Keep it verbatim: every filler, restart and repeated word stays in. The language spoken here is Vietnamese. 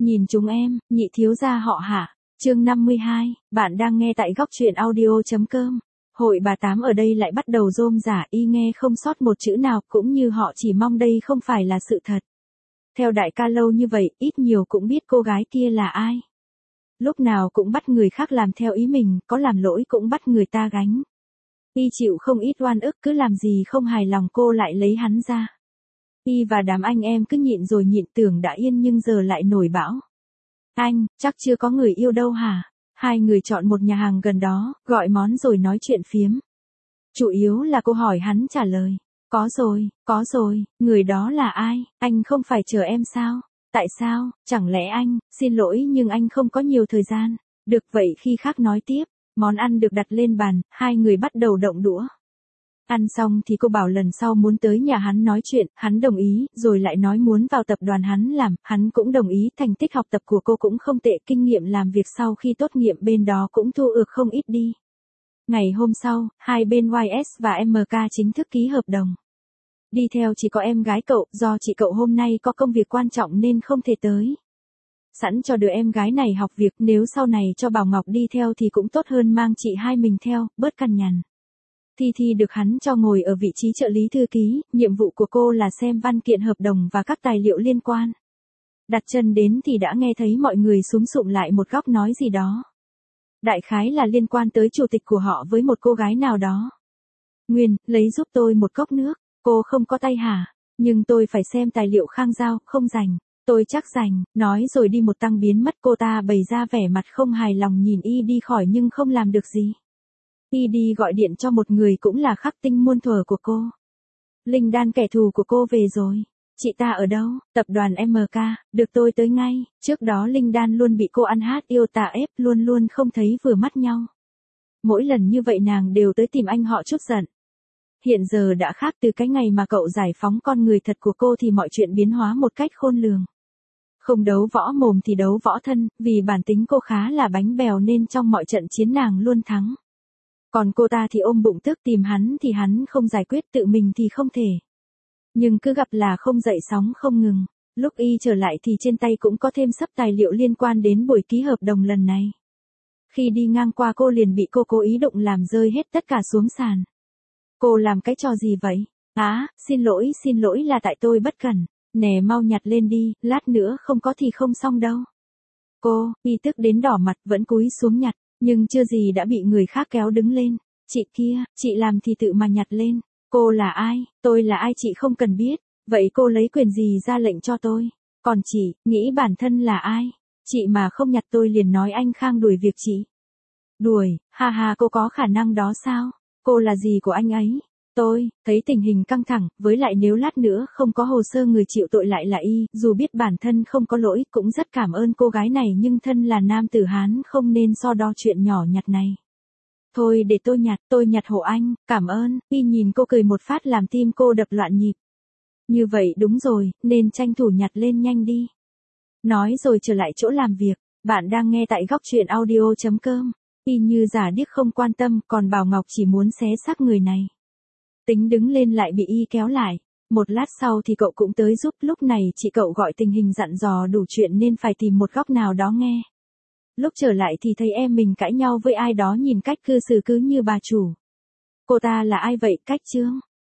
Nhìn chúng em, nhị thiếu gia họ Hạ. Chương năm mươi hai, bạn đang nghe tại góc truyện audio chấm com. Hội bà Tám ở đây lại bắt đầu rôm rả, y nghe không sót một chữ nào, cũng như họ chỉ mong đây không phải là sự thật. Theo đại ca lâu như vậy, ít nhiều cũng biết cô gái kia là ai. Lúc nào cũng bắt người khác làm theo ý mình, có làm lỗi cũng bắt người ta gánh. Y chịu không ít oan ức, cứ làm gì không hài lòng cô lại lấy hắn ra. Y và đám anh em cứ nhịn rồi nhịn, tưởng đã yên nhưng giờ lại nổi bão. Anh, chắc chưa có người yêu đâu hả? Hai người chọn một nhà hàng gần đó, gọi món rồi nói chuyện phiếm. Chủ yếu là cô hỏi hắn trả lời. Có rồi, có rồi, người đó là ai? Anh không phải chờ em sao? Tại sao? Chẳng lẽ anh, xin lỗi nhưng anh không có nhiều thời gian. Được vậy khi khác nói tiếp. Món ăn được đặt lên bàn, hai người bắt đầu động đũa. Ăn xong thì cô bảo lần sau muốn tới nhà hắn nói chuyện, hắn đồng ý, rồi lại nói muốn vào tập đoàn hắn làm, hắn cũng đồng ý, thành tích học tập của cô cũng không tệ, kinh nghiệm làm việc sau khi tốt nghiệp bên đó cũng thu được không ít đi. Ngày hôm sau, hai bên Y S và M K chính thức ký hợp đồng. Đi theo chỉ có em gái cậu, do chị cậu hôm nay có công việc quan trọng nên không thể tới. Sẵn cho đứa em gái này học việc, nếu sau này cho Bảo Ngọc đi theo thì cũng tốt hơn mang chị hai mình theo, bớt cằn nhằn. Thi Thi được hắn cho ngồi ở vị trí trợ lý thư ký, nhiệm vụ của cô là xem văn kiện hợp đồng và các tài liệu liên quan. Đặt chân đến thì đã nghe thấy mọi người súm sụm lại một góc nói gì đó. Đại khái là liên quan tới chủ tịch của họ với một cô gái nào đó. Nguyên, lấy giúp tôi một cốc nước, cô không có tay hả? Nhưng tôi phải xem tài liệu Khang Giao, không rành. Tôi chắc rành, nói rồi đi một tăng biến mất, cô ta bày ra vẻ mặt không hài lòng nhìn y đi khỏi nhưng không làm được gì. Y đi gọi điện cho một người cũng là khắc tinh muôn thuở của cô. Linh Đan kẻ thù của cô về rồi. Chị ta ở đâu? Tập đoàn M K, được tôi tới ngay. Trước đó Linh Đan luôn bị cô ăn hát yêu tà ép, luôn luôn không thấy vừa mắt nhau. Mỗi lần như vậy nàng đều tới tìm anh họ chút giận. Hiện giờ đã khác, từ cái ngày mà cậu giải phóng con người thật của cô thì mọi chuyện biến hóa một cách khôn lường. Không đấu võ mồm thì đấu võ thân, vì bản tính cô khá là bánh bèo nên trong mọi trận chiến nàng luôn thắng. Còn cô ta thì ôm bụng tức, tìm hắn thì hắn không giải quyết, tự mình thì không thể. Nhưng cứ gặp là không dậy sóng không ngừng. Lúc y trở lại thì trên tay cũng có thêm sấp tài liệu liên quan đến buổi ký hợp đồng lần này. Khi đi ngang qua cô liền bị cô cố ý đụng làm rơi hết tất cả xuống sàn. Cô làm cái trò gì vậy? Á, xin lỗi xin lỗi là tại tôi bất cẩn. Nè mau nhặt lên đi, lát nữa không có thì không xong đâu. Cô, y tức đến đỏ mặt vẫn cúi xuống nhặt, nhưng chưa gì đã bị người khác kéo đứng lên. Chị kia, chị làm thì tự mà nhặt lên. Cô là ai? Tôi là ai chị không cần biết. Vậy cô lấy quyền gì ra lệnh cho tôi? Còn chị, nghĩ bản thân là ai? Chị mà không nhặt tôi liền nói anh Khang đuổi việc chị. Đuổi, ha ha, cô có khả năng đó sao? Cô là gì của anh ấy? Tôi, thấy tình hình căng thẳng, với lại nếu lát nữa không có hồ sơ người chịu tội lại là y, dù biết bản thân không có lỗi, cũng rất cảm ơn cô gái này nhưng thân là nam tử Hán không nên so đo chuyện nhỏ nhặt này. Thôi để tôi nhặt, tôi nhặt hộ anh, cảm ơn, y nhìn cô cười một phát làm tim cô đập loạn nhịp. Như vậy đúng rồi, nên tranh thủ nhặt lên nhanh đi. Nói rồi trở lại chỗ làm việc, bạn đang nghe tại góc truyện audio chấm com. Y như giả điếc không quan tâm, còn Bảo Ngọc chỉ muốn xé xác người này. Tính đứng lên lại bị y kéo lại. Một lát sau thì cậu cũng tới giúp, lúc này chị cậu gọi tình hình dặn dò đủ chuyện nên phải tìm một góc nào đó nghe. Lúc trở lại thì thấy em mình cãi nhau với ai đó, nhìn cách cư xử cứ như bà chủ. Cô ta là ai vậy? Cách Trương?